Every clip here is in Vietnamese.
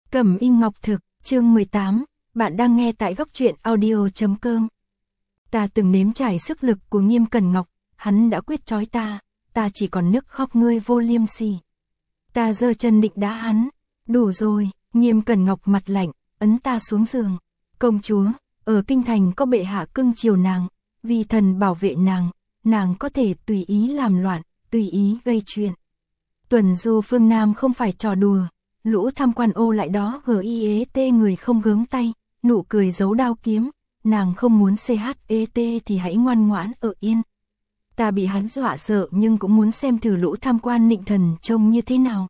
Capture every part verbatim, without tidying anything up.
Cẩm Y Ngọc Thực, chương mười tám, bạn đang nghe tại góc truyện audio chấm com. Ta từng nếm trải sức lực của Nghiêm Cẩn Ngọc, hắn đã quyết trói ta, ta chỉ còn nức khóc ngươi vô liêm sỉ. Ta giơ chân định đá hắn, đủ rồi, Nghiêm Cẩn Ngọc mặt lạnh, ấn ta xuống giường. Công chúa, ở kinh thành có bệ hạ cưng chiều nàng, vì thần bảo vệ nàng, nàng có thể tùy ý làm loạn, tùy ý gây chuyện. Tuần du phương Nam không phải trò đùa. Lũ tham quan ô lại đó giết người không gớm tay, nụ cười giấu đao kiếm, nàng không muốn chết thì hãy ngoan ngoãn ở yên. Ta bị hắn dọa sợ nhưng cũng muốn xem thử lũ tham quan nịnh thần trông như thế nào.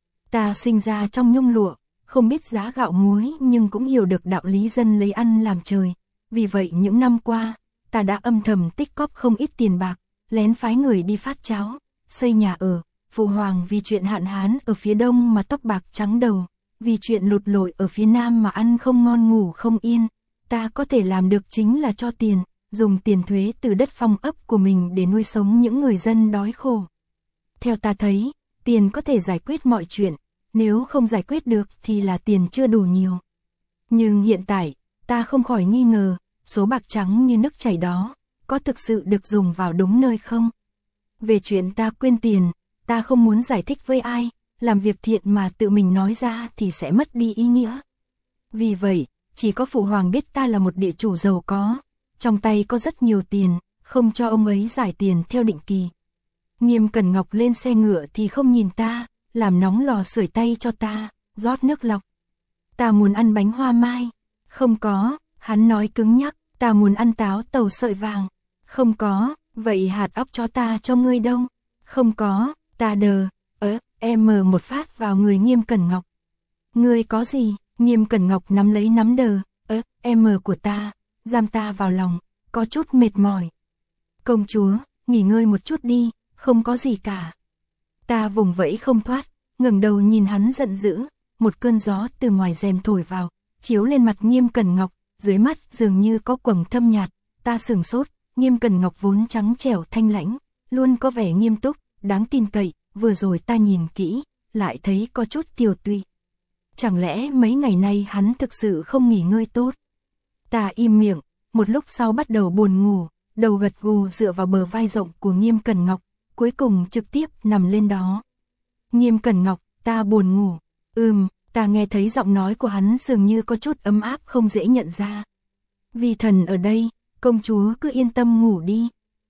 Ta sinh ra trong nhung lụa, không biết giá gạo muối nhưng cũng hiểu được đạo lý dân lấy ăn làm trời. Vì vậy những năm qua, ta đã âm thầm tích cóp không ít tiền bạc, lén phái người đi phát cháo, xây nhà ở. Phụ hoàng vì chuyện hạn hán ở phía đông mà tóc bạc trắng đầu, vì chuyện lụt lội ở phía nam mà ăn không ngon ngủ không yên, ta có thể làm được chính là cho tiền, dùng tiền thuế từ đất phong ấp của mình để nuôi sống những người dân đói khổ. Theo ta thấy, tiền có thể giải quyết mọi chuyện, nếu không giải quyết được thì là tiền chưa đủ nhiều. Nhưng hiện tại, ta không khỏi nghi ngờ, số bạc trắng như nước chảy đó, có thực sự được dùng vào đúng nơi không? Về chuyện ta quên tiền, ta không muốn giải thích với ai, làm việc thiện mà tự mình nói ra thì sẽ mất đi ý nghĩa. Vì vậy, chỉ có phụ hoàng biết ta là một địa chủ giàu có, trong tay có rất nhiều tiền, không cho ông ấy giải tiền theo định kỳ. Nghiêm Cẩn Ngọc lên xe ngựa thì không nhìn ta, làm nóng lò sưởi tay cho ta, rót nước lọc. Ta muốn ăn bánh hoa mai, không có, hắn nói cứng nhắc, ta muốn ăn táo tàu sợi vàng, không có, vậy hạt óc cho ta cho ngươi đâu, không có. Ta đờ, ớ, em mờ một phát vào người Nghiêm Cẩn Ngọc. Ngươi có gì? Nghiêm Cẩn Ngọc nắm lấy nắm đờ, ớ, em mờ của ta, giam ta vào lòng, có chút mệt mỏi. Công chúa, nghỉ ngơi một chút đi, không có gì cả. Ta vùng vẫy không thoát, ngẩng đầu nhìn hắn giận dữ, một cơn gió từ ngoài rèm thổi vào, chiếu lên mặt Nghiêm Cẩn Ngọc, dưới mắt dường như có quầng thâm nhạt, ta sửng sốt, Nghiêm Cẩn Ngọc vốn trắng trẻo thanh lãnh, luôn có vẻ nghiêm túc, đáng tin cậy, vừa rồi ta nhìn kỹ, lại thấy có chút tiều tụy. Chẳng lẽ mấy ngày nay hắn thực sự không nghỉ ngơi tốt? Ta im miệng, một lúc sau bắt đầu buồn ngủ, đầu gật gù dựa vào bờ vai rộng của Nghiêm Cẩn Ngọc, cuối cùng trực tiếp nằm lên đó. Nghiêm Cẩn Ngọc, ta buồn ngủ. Ừm, ta nghe thấy giọng nói của hắn dường như có chút ấm áp không dễ nhận ra. Vì thần ở đây, công chúa cứ yên tâm ngủ đi.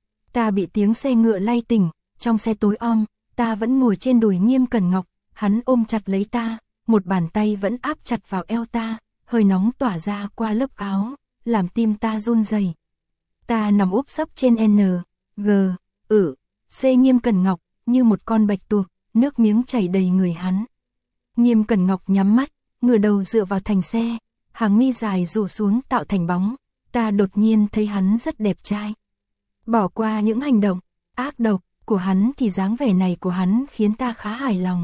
Ta bị tiếng xe ngựa lay tỉnh. Trong xe tối om, ta vẫn ngồi trên đùi Nghiêm Cẩn Ngọc, hắn ôm chặt lấy ta, một bàn tay vẫn áp chặt vào eo ta, hơi nóng tỏa ra qua lớp áo, làm tim ta run rẩy. Ta nằm úp sấp trên N, G, ử, C Nghiêm Cẩn Ngọc, như một con bạch tuộc, nước miếng chảy đầy người hắn. Nghiêm Cẩn Ngọc nhắm mắt, ngửa đầu dựa vào thành xe, hàng mi dài rủ xuống tạo thành bóng, ta đột nhiên thấy hắn rất đẹp trai. Bỏ qua những hành động ác độc của hắn thì dáng vẻ này của hắn khiến ta khá hài lòng.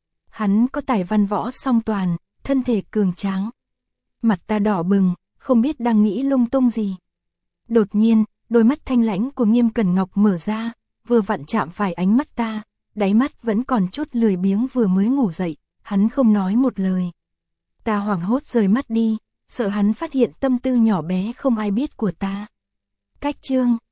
Hắn có tài văn võ song toàn, thân thể cường tráng. Mặt ta đỏ bừng, không biết đang nghĩ lung tung gì. Đột nhiên, đôi mắt thanh lãnh của Nghiêm Cẩn Ngọc mở ra, vừa vặn chạm phải ánh mắt ta, đáy mắt vẫn còn chút lười biếng vừa mới ngủ dậy, hắn không nói một lời. Ta hoảng hốt rời mắt đi, sợ hắn phát hiện tâm tư nhỏ bé không ai biết của ta. Cách chương